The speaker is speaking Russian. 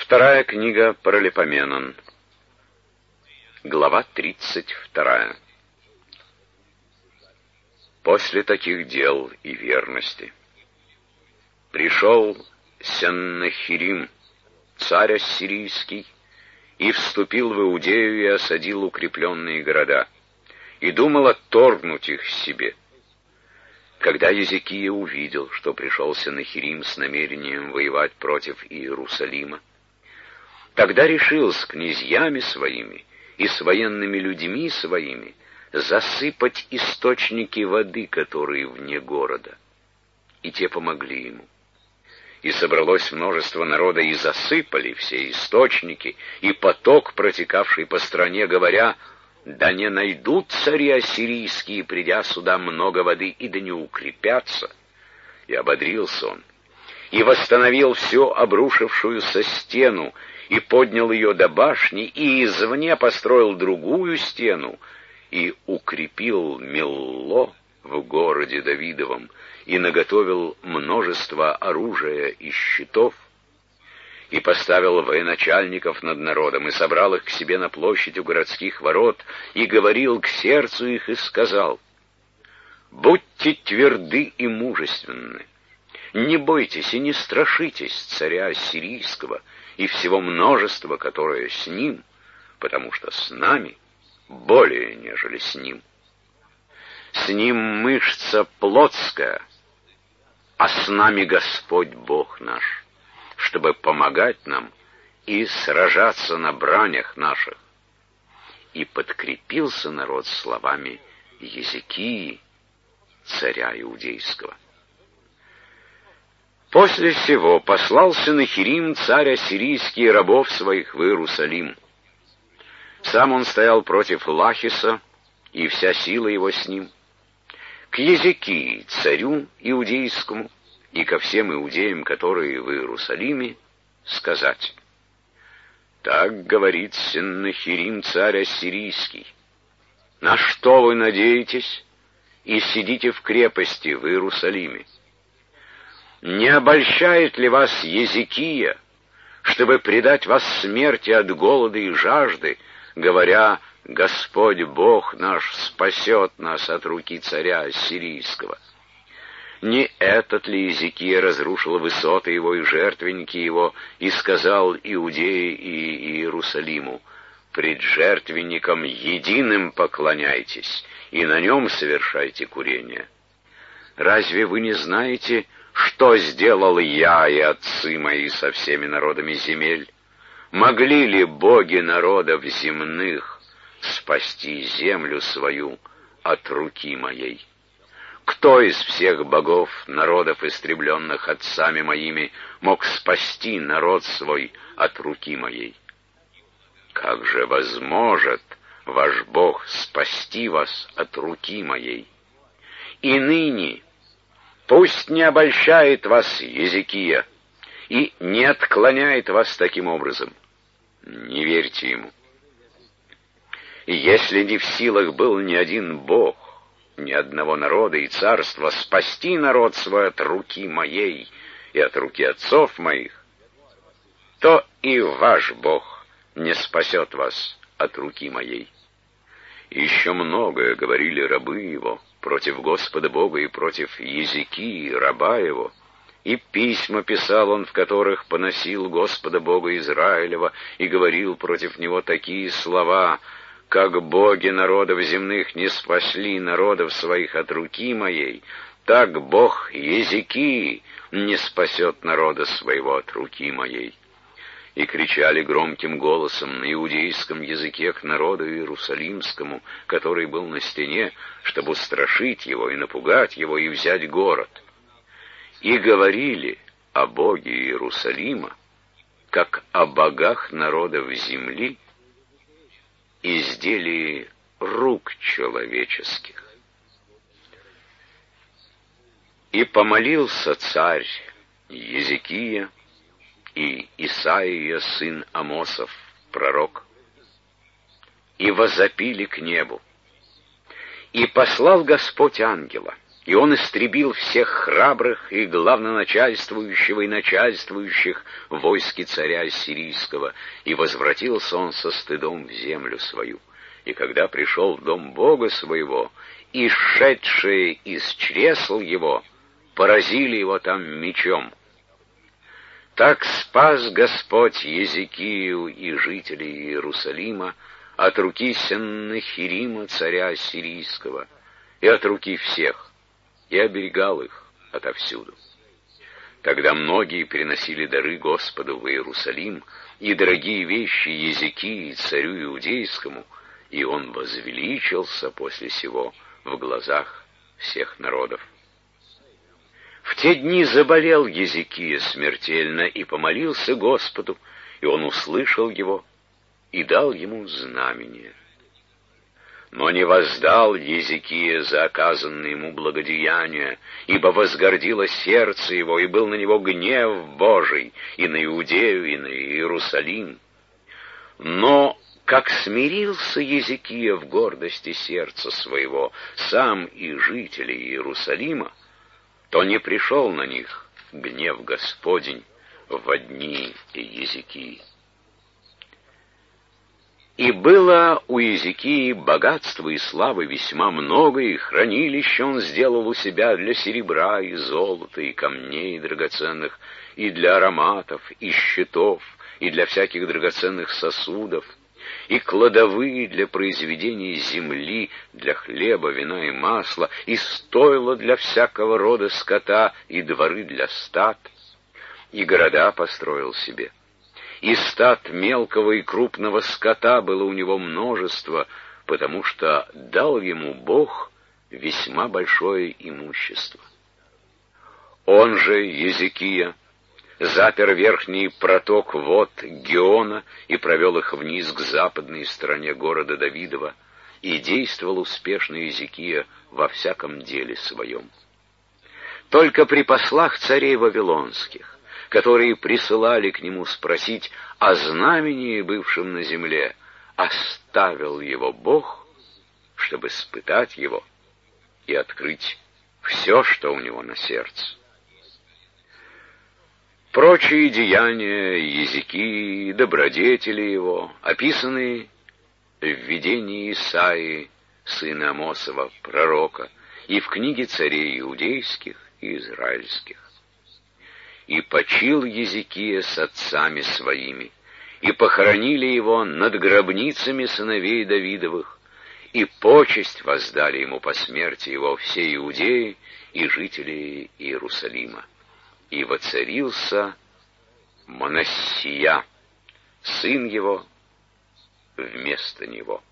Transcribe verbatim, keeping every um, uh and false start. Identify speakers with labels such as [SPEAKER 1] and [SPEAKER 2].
[SPEAKER 1] Вторая книга Паралипоменон. Глава тридцать вторая. После таких дел и верности пришел Сеннахирим, царь ассирийский, и вступил в Иудею и осадил укрепленные города, и думал отторгнуть их себе. Когда Езекия увидел, что пришел Сеннахирим с намерением воевать против Иерусалима, тогда решил с князьями своими и с военными людьми своими засыпать источники воды, которые вне города. И те помогли ему. И собралось множество народа, и засыпали все источники, и поток, протекавший по стране, говоря: «Да не найдут цари ассирийские, придя сюда, много воды, и да не укрепятся». И ободрился он, и восстановил всю обрушившуюся стену, и поднял ее до башни, и извне построил другую стену, и укрепил Милло в городе Давидовом, и наготовил множество оружия и щитов, и поставил военачальников над народом, и собрал их к себе на площадь у городских ворот, и говорил к сердцу их, и сказал: «Будьте тверды и мужественны, не бойтесь и не страшитесь царя ассирийского и всего множества, которое с ним, потому что с нами более, нежели с ним. С ним мышца плотская, а с нами Господь Бог наш, чтобы помогать нам и сражаться на бранях наших». И подкрепился народ словами Езекии, царя иудейского. После сего послал Сеннахирим, царь ассирийский, рабов своих в Иерусалим. Сам он стоял против Лахиса, и вся сила его с ним, к Езекии, царю иудейскому, и ко всем иудеям, которые в Иерусалиме, сказать: «Так говорит Сеннахирим, царь ассирийский: на что вы надеетесь и сидите в крепости в Иерусалиме? Не обольщает ли вас Езекия, чтобы предать вас смерти от голода и жажды, говоря: Господь Бог наш спасет нас от руки царя ассирийского? Не этот ли Езекия разрушил высоты его и жертвенники его, и сказал Иудее и Иерусалиму: пред жертвенником единым поклоняйтесь, и на нем совершайте курение? Разве вы не знаете, что сделал я и отцы мои со всеми народами земель? Могли ли боги народов земных спасти землю свою от руки моей? Кто из всех богов народов, истребленных отцами моими, мог спасти народ свой от руки моей? Как же возможет ваш Бог спасти вас от руки моей? И ныне пусть не обольщает вас Езекия и не отклоняет вас таким образом. Не верьте ему. И если не в силах был ни один Бог, ни одного народа и царства спасти народ свой от руки моей и от руки отцов моих, то и ваш Бог не спасет вас от руки моей». И еще многое говорили рабы его против Господа Бога и против Езекии, раба его, и письма писал он, в которых поносил Господа Бога Израилева и говорил против него такие слова: «Как боги народов земных не спасли народов своих от руки моей, так Бог Езекии не спасет народа своего от руки моей». И кричали громким голосом на иудейском языке к народу иерусалимскому, который был на стене, чтобы устрашить его и напугать его и взять город. И говорили о Боге Иерусалима, как о богах народов земли, изделии рук человеческих. И помолился царь Езекия и Исаия, сын Амосов, пророк, и возопили к небу. И послал Господь ангела, И он истребил всех храбрых и главноначальствующего и начальствующих войски царя Ассирийского, и возвратился он со стыдом в землю свою. И когда пришел в дом Бога своего, и шедшие из чресл его поразили его там мечом. Так спас Господь Езекию и жителей Иерусалима от руки Сеннахирима, царя Ассирийского, и от руки всех, и оберегал их отовсюду. Тогда многие переносили дары Господу в Иерусалим и дорогие вещи Езекии, царю иудейскому, и он возвеличился после сего в глазах всех народов. В те дни заболел Езекия смертельно и помолился Господу, и он услышал его и дал ему знамение. Но не воздал Езекия за оказанное ему благодеяние, ибо возгордило сердце его, и был на него гнев Божий и на Иудею, и на Иерусалим. Но как смирился Езекия в гордости сердца своего, сам и жители Иерусалима, то не пришел на них гнев Господень во дни Езекии. И было у Езекии богатства и славы весьма много, и хранилище он сделал у себя для серебра и золота, и камней драгоценных, и для ароматов, и щитов, и для всяких драгоценных сосудов, и кладовые для произведения земли, для хлеба, вина и масла, и стойла для всякого рода скота, и дворы для стад, и города построил себе. И стад мелкого и крупного скота было у него множество, потому что дал ему Бог весьма большое имущество. Он же, Езекия, запер верхний проток вод Геона и провел их вниз к западной стороне города Давидова, и действовал успешно Езекия во всяком деле своем. Только при послах царей вавилонских, которые присылали к нему спросить о знамении, бывшем на земле, оставил его Бог, чтобы испытать его и открыть все, что у него на сердце. Прочие деяния Езекии и добродетели его, описанные в видении Исаии, сына Амосова, пророка, и в книге царей иудейских и израильских. И почил Езекия с отцами своими, и похоронили его над гробницами сыновей Давидовых, и почесть воздали ему по смерти его все иудеи и жители Иерусалима. И воцарился Манассия, сын его, вместо него.